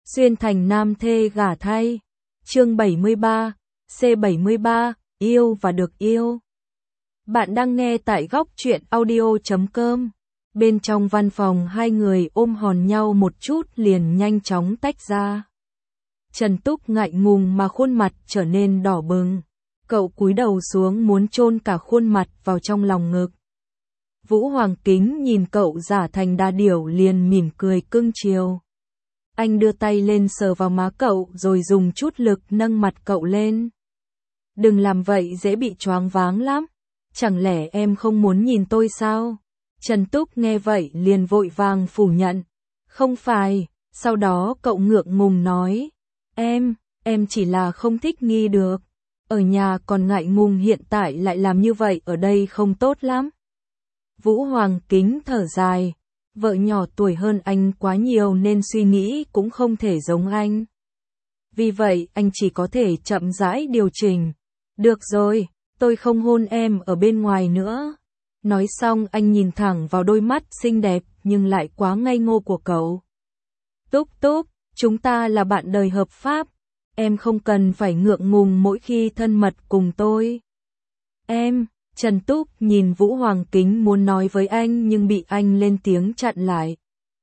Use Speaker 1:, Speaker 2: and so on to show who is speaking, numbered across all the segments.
Speaker 1: Xuyên thành nam thê gả thay. Chương 73, C73, yêu và được yêu. Bạn đang nghe tại góc truyện audio.com. Bên trong văn phòng hai người ôm hòn nhau một chút liền nhanh chóng tách ra. Trần Túc ngại ngùng mà khuôn mặt trở nên đỏ bừng. Cậu cúi đầu xuống muốn chôn cả khuôn mặt vào trong lòng ngực. Vũ Hoàng Kính nhìn cậu giả thành đà điểu liền mỉm cười cưng chiều. Anh đưa tay lên sờ vào má cậu rồi dùng chút lực nâng mặt cậu lên. Đừng làm vậy dễ bị choáng váng lắm. Chẳng lẽ em không muốn nhìn tôi sao? Trần Túc nghe vậy liền vội vàng phủ nhận. Không phải, sau đó cậu ngượng ngùng nói. Em chỉ là không thích nghi được. Ở nhà còn ngại ngùng hiện tại lại làm như vậy ở đây không tốt lắm. Vũ Hoàng Kính thở dài. Vợ nhỏ tuổi hơn anh quá nhiều nên suy nghĩ cũng không thể giống anh. Vì vậy anh chỉ có thể chậm rãi điều chỉnh. Được rồi, tôi không hôn em ở bên ngoài nữa. Nói xong anh nhìn thẳng vào đôi mắt xinh đẹp nhưng lại quá ngây ngô của cậu. Túc, chúng ta là bạn đời hợp pháp. Em không cần phải ngượng ngùng mỗi khi thân mật cùng tôi. Trần Túc nhìn Vũ Hoàng Kính muốn nói với anh nhưng bị anh lên tiếng chặn lại.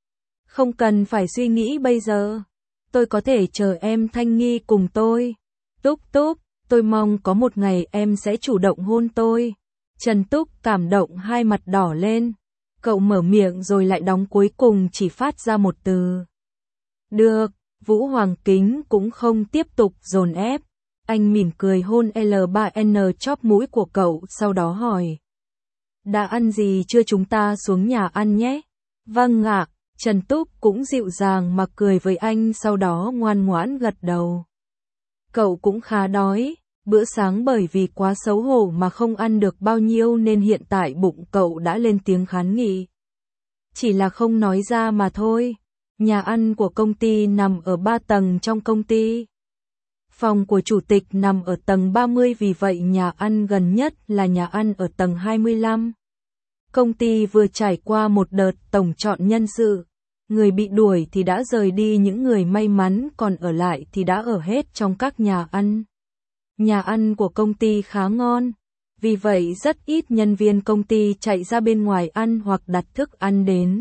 Speaker 1: Không cần phải suy nghĩ bây giờ. Tôi có thể chờ em thanh nghi cùng tôi. Túc, tôi mong có một ngày em sẽ chủ động hôn tôi. Trần Túc cảm động hai mặt đỏ lên. Cậu mở miệng rồi lại đóng cuối cùng chỉ phát ra một từ. Được, Vũ Hoàng Kính cũng không tiếp tục dồn ép. Anh mỉm cười hôn L3N chóp mũi của cậu sau đó hỏi. Đã ăn gì chưa, chúng ta xuống nhà ăn nhé? Vâng ạ, Trần Túc cũng dịu dàng mà cười với anh sau đó ngoan ngoãn gật đầu. Cậu cũng khá đói, bữa sáng bởi vì quá xấu hổ mà không ăn được bao nhiêu nên hiện tại bụng cậu đã lên tiếng kháng nghị. Chỉ là không nói ra mà thôi. Nhà ăn của công ty nằm ở 3 tầng trong công ty. Phòng của chủ tịch nằm ở tầng 30 vì vậy nhà ăn gần nhất là nhà ăn ở tầng 25. Công ty vừa trải qua một đợt tổng chọn nhân sự. Người bị đuổi thì đã rời đi, những người may mắn còn ở lại thì đã ở hết trong các nhà ăn. Nhà ăn của công ty khá ngon. Vì vậy rất ít nhân viên công ty chạy ra bên ngoài ăn hoặc đặt thức ăn đến.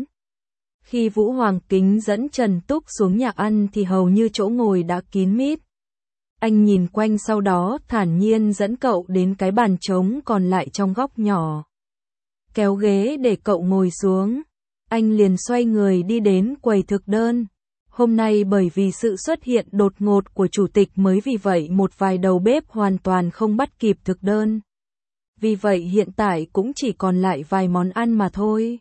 Speaker 1: Khi Vũ Hoàng Kính dẫn Trần Túc xuống nhà ăn thì hầu như chỗ ngồi đã kín mít. Anh nhìn quanh sau đó thản nhiên dẫn cậu đến cái bàn trống còn lại trong góc nhỏ. Kéo ghế để cậu ngồi xuống. Anh liền xoay người đi đến quầy thực đơn. Hôm nay bởi vì sự xuất hiện đột ngột của chủ tịch mới vì vậy một vài đầu bếp hoàn toàn không bắt kịp thực đơn. Vì vậy hiện tại cũng chỉ còn lại vài món ăn mà thôi.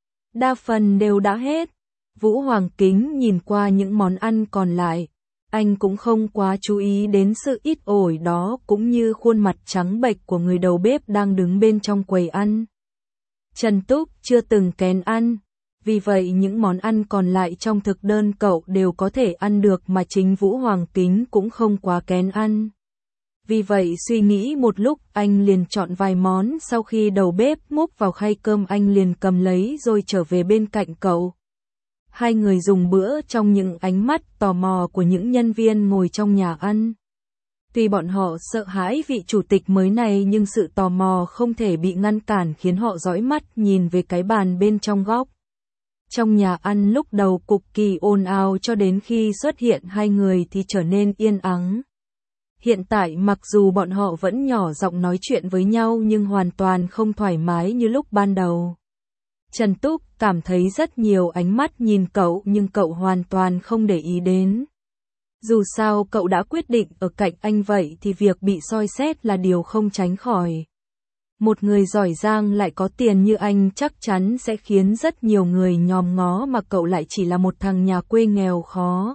Speaker 1: Đa phần đều đã hết. Vũ Hoàng Kính nhìn qua những món ăn còn lại. Anh cũng không quá chú ý đến sự ít ỏi đó cũng như khuôn mặt trắng bệch của người đầu bếp đang đứng bên trong quầy ăn. Trần Túc chưa từng kén ăn. Vì vậy những món ăn còn lại trong thực đơn cậu đều có thể ăn được mà chính Vũ Hoàng Kính cũng không quá kén ăn. Vì vậy suy nghĩ một lúc anh liền chọn vài món, sau khi đầu bếp múc vào khay cơm anh liền cầm lấy rồi trở về bên cạnh cậu. Hai người dùng bữa trong những ánh mắt tò mò của những nhân viên ngồi trong nhà ăn. Tuy bọn họ sợ hãi vị chủ tịch mới này nhưng sự tò mò không thể bị ngăn cản khiến họ dõi mắt nhìn về cái bàn bên trong góc. Trong nhà ăn lúc đầu cực kỳ ồn ào cho đến khi xuất hiện hai người thì trở nên yên ắng. Hiện tại mặc dù bọn họ vẫn nhỏ giọng nói chuyện với nhau nhưng hoàn toàn không thoải mái như lúc ban đầu. Trần Túc cảm thấy rất nhiều ánh mắt nhìn cậu nhưng cậu hoàn toàn không để ý đến. Dù sao cậu đã quyết định ở cạnh anh vậy thì việc bị soi xét là điều không tránh khỏi. Một người giỏi giang lại có tiền như anh chắc chắn sẽ khiến rất nhiều người nhòm ngó mà cậu lại chỉ là một thằng nhà quê nghèo khó.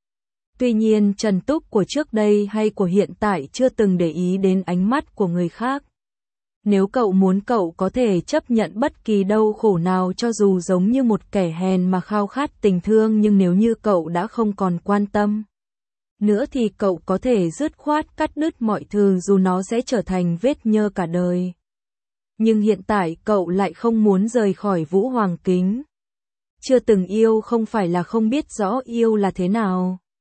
Speaker 1: Tuy nhiên Trần Túc của trước đây hay của hiện tại chưa từng để ý đến ánh mắt của người khác. Nếu cậu muốn cậu có thể chấp nhận bất kỳ đau khổ nào cho dù giống như một kẻ hèn mà khao khát tình thương, nhưng nếu như cậu đã không còn quan tâm nữa thì cậu có thể dứt khoát cắt đứt mọi thứ dù nó sẽ trở thành vết nhơ cả đời. Nhưng hiện tại cậu lại không muốn rời khỏi Vũ Hoàng Kính. Chưa từng yêu không phải là không biết rõ yêu là thế nào.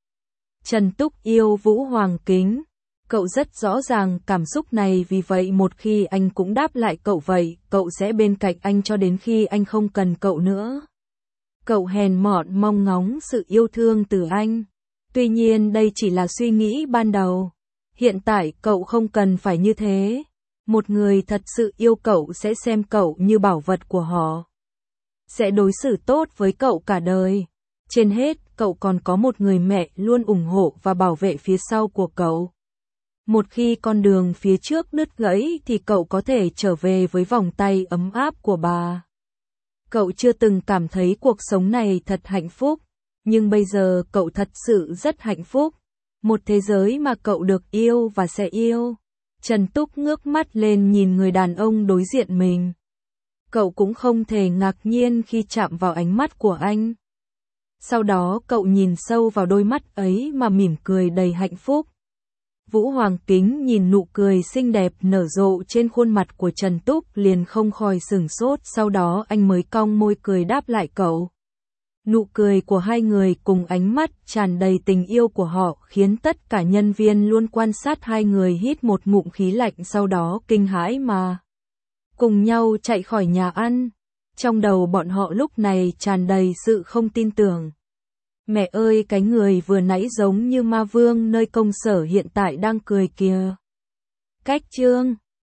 Speaker 1: Trần Túc yêu Vũ Hoàng Kính. Cậu rất rõ ràng cảm xúc này, vì vậy một khi anh cũng đáp lại cậu vậy, cậu sẽ bên cạnh anh cho đến khi anh không cần cậu nữa. Cậu hèn mọn mong ngóng sự yêu thương từ anh. Tuy nhiên đây chỉ là suy nghĩ ban đầu. Hiện tại cậu không cần phải như thế. Một người thật sự yêu cậu sẽ xem cậu như bảo vật của họ. Sẽ đối xử tốt với cậu cả đời. Trên hết, cậu còn có một người mẹ luôn ủng hộ và bảo vệ phía sau của cậu. Một khi con đường phía trước đứt gãy thì cậu có thể trở về với vòng tay ấm áp của bà. Cậu chưa từng cảm thấy cuộc sống này thật hạnh phúc, nhưng bây giờ cậu thật sự rất hạnh phúc. Một thế giới mà cậu được yêu và sẽ yêu. Trần Túc ngước mắt lên nhìn người đàn ông đối diện mình. Cậu cũng không thể ngạc nhiên khi chạm vào ánh mắt của anh. Sau đó cậu nhìn sâu vào đôi mắt ấy mà mỉm cười đầy hạnh phúc. Vũ Hoàng Kính nhìn nụ cười xinh đẹp nở rộ trên khuôn mặt của Trần Túc liền không khỏi sửng sốt, sau đó anh mới cong môi cười đáp lại cậu. Nụ cười của hai người cùng ánh mắt tràn đầy tình yêu của họ khiến tất cả nhân viên luôn quan sát hai người hít một ngụm khí lạnh, sau đó kinh hãi mà cùng nhau chạy khỏi nhà ăn. Trong đầu bọn họ lúc này tràn đầy sự không tin tưởng. Mẹ ơi, cái người vừa nãy giống như ma vương nơi công sở hiện tại đang cười kìa. Cách chương